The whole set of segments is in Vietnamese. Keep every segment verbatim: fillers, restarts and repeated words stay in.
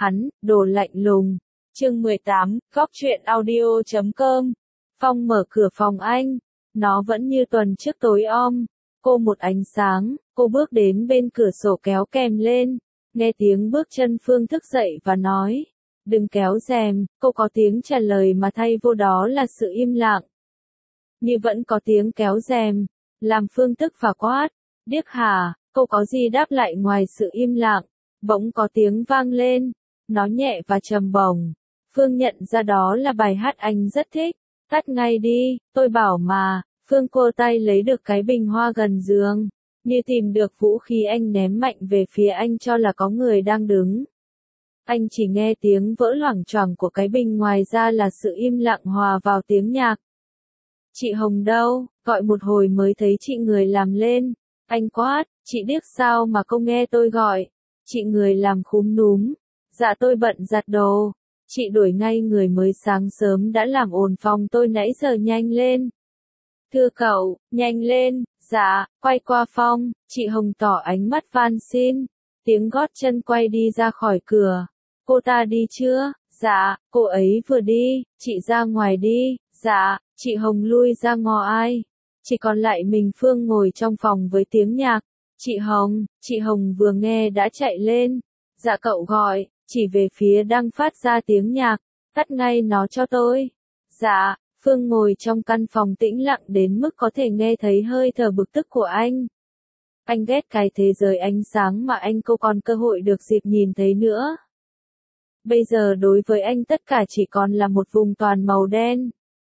hắn, đồ lạnh lùng. Chương mười tám, góc truyện audio chấm com. Phong mở cửa phòng anh. Nó vẫn như tuần trước tối om. Cô một ánh sáng, cô bước đến bên cửa sổ kéo kèm lên. Nghe tiếng bước chân Phương thức dậy và nói. Đừng kéo rèm, cô có tiếng trả lời mà thay vô đó là sự im lặng. Như vẫn có tiếng kéo rèm, làm Phương tức và quát. Điếc hả, cô có gì đáp lại ngoài sự im lặng. Bỗng có tiếng vang lên. Nó nhẹ và trầm bổng. Phương nhận ra đó là bài hát anh rất thích. Tắt ngay đi, tôi bảo mà. Phương cô tay lấy được cái bình hoa gần giường. Như tìm được vũ khí anh ném mạnh về phía anh cho là có người đang đứng. Anh chỉ nghe tiếng vỡ loảng choảng của cái bình, ngoài ra là sự im lặng hòa vào tiếng nhạc. Chị Hồng đâu, gọi một hồi mới thấy chị người làm lên. Anh quát, chị điếc sao mà không nghe tôi gọi. Chị người làm khúm núm. Dạ tôi bận giặt đồ. Chị đuổi ngay người mới sáng sớm đã làm ồn phòng tôi nãy giờ, nhanh lên. Thưa cậu, nhanh lên. Dạ, quay qua Phong, chị Hồng tỏ ánh mắt van xin. Tiếng gót chân quay đi ra khỏi cửa. Cô ta đi chưa? Dạ, cô ấy vừa đi. Chị ra ngoài đi. Dạ, chị Hồng lui ra ngó ai. Chỉ còn lại mình Phương ngồi trong phòng với tiếng nhạc. Chị Hồng, chị Hồng vừa nghe đã chạy lên. Dạ cậu gọi, chỉ về phía đang phát ra tiếng nhạc. Tắt ngay nó cho tôi. Dạ. Phương ngồi trong căn phòng tĩnh lặng đến mức có thể nghe thấy hơi thở bực tức của anh. Anh ghét cái thế giới ánh sáng mà anh không còn cơ hội được dịp nhìn thấy nữa. Bây giờ đối với anh tất cả chỉ còn là một vùng toàn màu đen.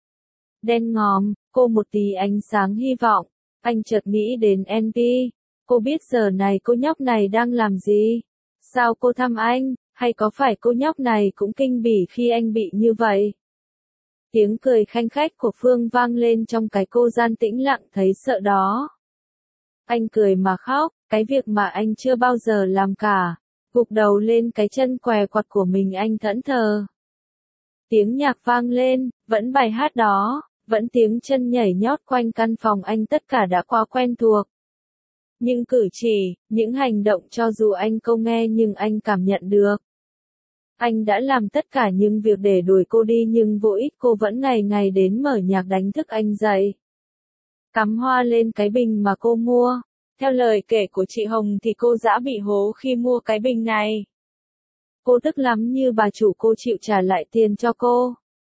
Đen ngòm, cô một tí ánh sáng hy vọng. Anh chợt nghĩ đến en pê. Cô biết giờ này cô nhóc này đang làm gì? Sao cô thăm anh, hay có phải cô nhóc này cũng kinh bỉ khi anh bị như vậy? Tiếng cười khanh khách của Phương vang lên trong cái cô gian tĩnh lặng thấy sợ đó. Anh cười mà khóc, cái việc mà anh chưa bao giờ làm cả. Gục đầu lên cái chân què quặt của mình anh thẫn thờ. Tiếng nhạc vang lên, vẫn bài hát đó, vẫn tiếng chân nhảy nhót quanh căn phòng anh, tất cả đã quá quen thuộc. Nhưng cử chỉ, những hành động cho dù anh không nghe nhưng anh cảm nhận được. Anh đã làm tất cả những việc để đuổi cô đi nhưng vô ích, cô vẫn ngày ngày đến mở nhạc đánh thức anh dậy. Cắm hoa lên cái bình mà cô mua. Theo lời kể của chị Hồng thì cô dã bị hố khi mua cái bình này. Cô tức lắm như bà chủ cô chịu trả lại tiền cho cô.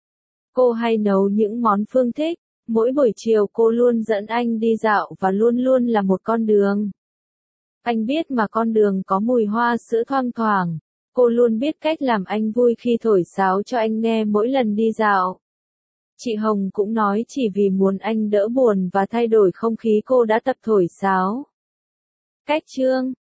Cô hay nấu những món Phương thích. Mỗi buổi chiều cô luôn dẫn anh đi dạo và luôn luôn là một con đường. Anh biết mà con đường có mùi hoa sữa thoang thoảng. Cô luôn biết cách làm anh vui khi thổi sáo cho anh nghe mỗi lần đi dạo. Chị Hồng cũng nói chỉ vì muốn anh đỡ buồn và thay đổi không khí cô đã tập thổi sáo. Cách chương